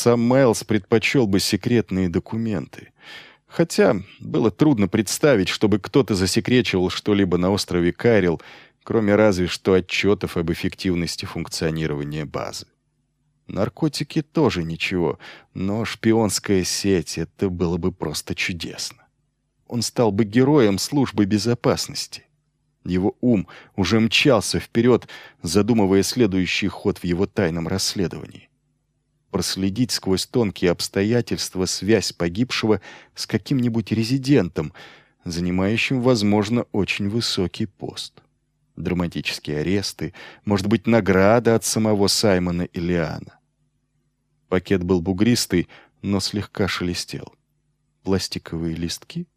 сам Майлз предпочел бы секретные документы. Хотя было трудно представить, чтобы кто-то засекречивал что-либо на острове Кайрил, кроме разве что отчетов об эффективности функционирования базы. Наркотики тоже ничего, но шпионская сеть — это было бы просто чудесно. Он стал бы героем службы безопасности. Его ум уже мчался вперед, задумывая следующий ход в его тайном расследовании. Проследить сквозь тонкие обстоятельства связь погибшего с каким-нибудь резидентом, занимающим, возможно, очень высокий пост. Драматические аресты, может быть, награда от самого Саймона и Лиана. Пакет был бугристый, но слегка шелестел. Пластиковые листки?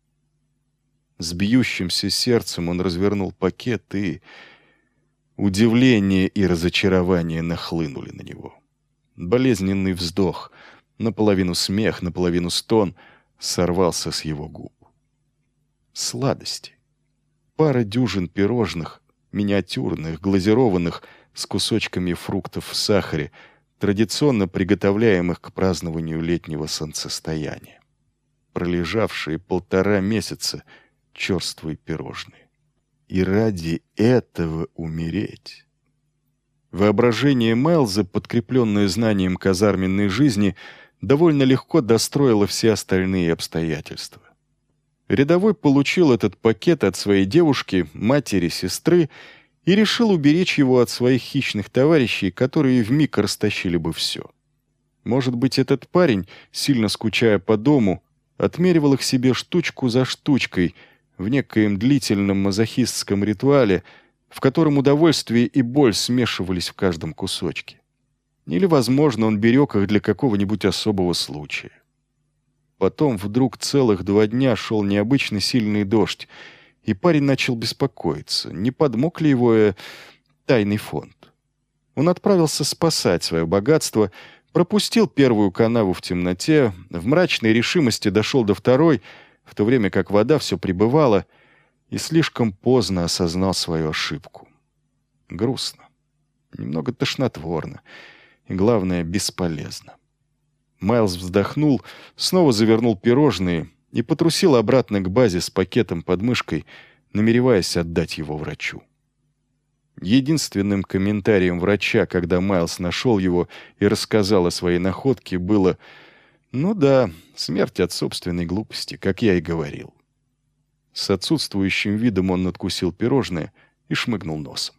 С бьющимся сердцем он развернул пакет, и удивление и разочарование нахлынули на него. Болезненный вздох, наполовину смех, наполовину стон, сорвался с его губ. Сладости. Пара дюжин пирожных, миниатюрных, глазированных, с кусочками фруктов в сахаре, традиционно приготовляемых к празднованию летнего солнцестояния. Пролежавшие 1,5 месяца черствые пирожные. И ради этого умереть. Воображение Майлза, подкрепленное знанием казарменной жизни, довольно легко достроило все остальные обстоятельства. Рядовой получил этот пакет от своей девушки, матери, сестры и решил уберечь его от своих хищных товарищей, которые вмиг растащили бы все. Может быть, этот парень, сильно скучая по дому, отмеривал их себе штучку за штучкой в некоем длительном мазохистском ритуале, в котором удовольствие и боль смешивались в каждом кусочке. Или, возможно, он берег их для какого-нибудь особого случая. Потом вдруг целых 2 дня шел необычно сильный дождь, и парень начал беспокоиться, не подмок ли его тайный фонд. Он отправился спасать свое богатство, пропустил первую канаву в темноте, в мрачной решимости дошел до второй, в то время как вода все прибывала, и слишком поздно осознал свою ошибку. Грустно, немного тошнотворно и, главное, бесполезно. Майлз вздохнул, снова завернул пирожные и потрусил обратно к базе с пакетом под мышкой, намереваясь отдать его врачу. Единственным комментарием врача, когда Майлз нашел его и рассказал о своей находке, было: «Ну да, смерть от собственной глупости, как я и говорил». С отсутствующим видом он надкусил пирожное и шмыгнул носом.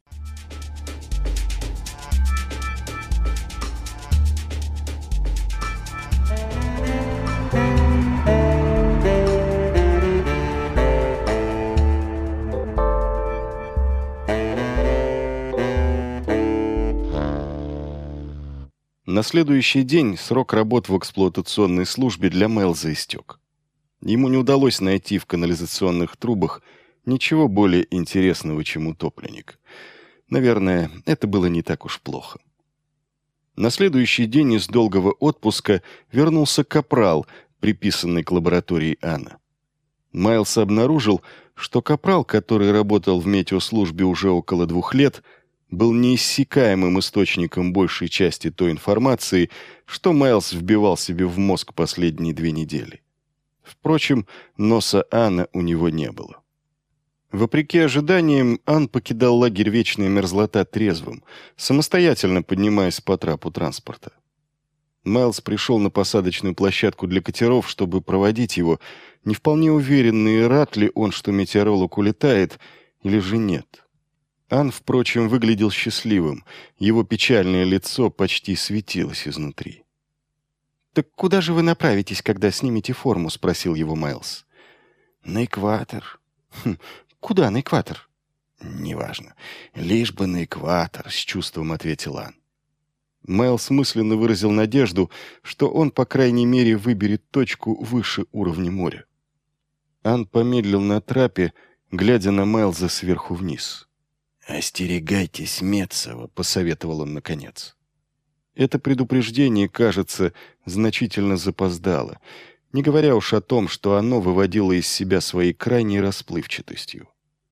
На следующий день срок работ в эксплуатационной службе для Майлза истек. Ему не удалось найти в канализационных трубах ничего более интересного, чем утопленник. Наверное, это было не так уж плохо. На следующий день из долгого отпуска вернулся капрал, приписанный к лаборатории Анна. Майлз обнаружил, что капрал, который работал в метеослужбе уже около 2 лет, был неиссякаемым источником большей части той информации, что Майлз вбивал себе в мозг последние 2 недели. Впрочем, носа Анна у него не было. Вопреки ожиданиям, Ан покидал лагерь «Вечная мерзлота» трезвым, самостоятельно поднимаясь по трапу транспорта. Майлз пришел на посадочную площадку для катеров, чтобы проводить его, не вполне уверенный, рад ли он, что метеоролог улетает, или же нет. Ан, впрочем, выглядел счастливым, его печальное лицо почти светилось изнутри. «Так куда же вы направитесь, когда снимете форму?» — спросил его Майлз. «На экватор». «Куда на экватор?» «Неважно. Лишь бы на экватор», — с чувством ответил Ан. Майлз мысленно выразил надежду, что он, по крайней мере, выберет точку выше уровня моря. Ан помедлил на трапе, глядя на Майлза сверху вниз. «Остерегайтесь Мецова», — посоветовал он наконец. Это предупреждение, кажется, значительно запоздало, не говоря уж о том, что оно выводило из себя своей крайней расплывчатостью.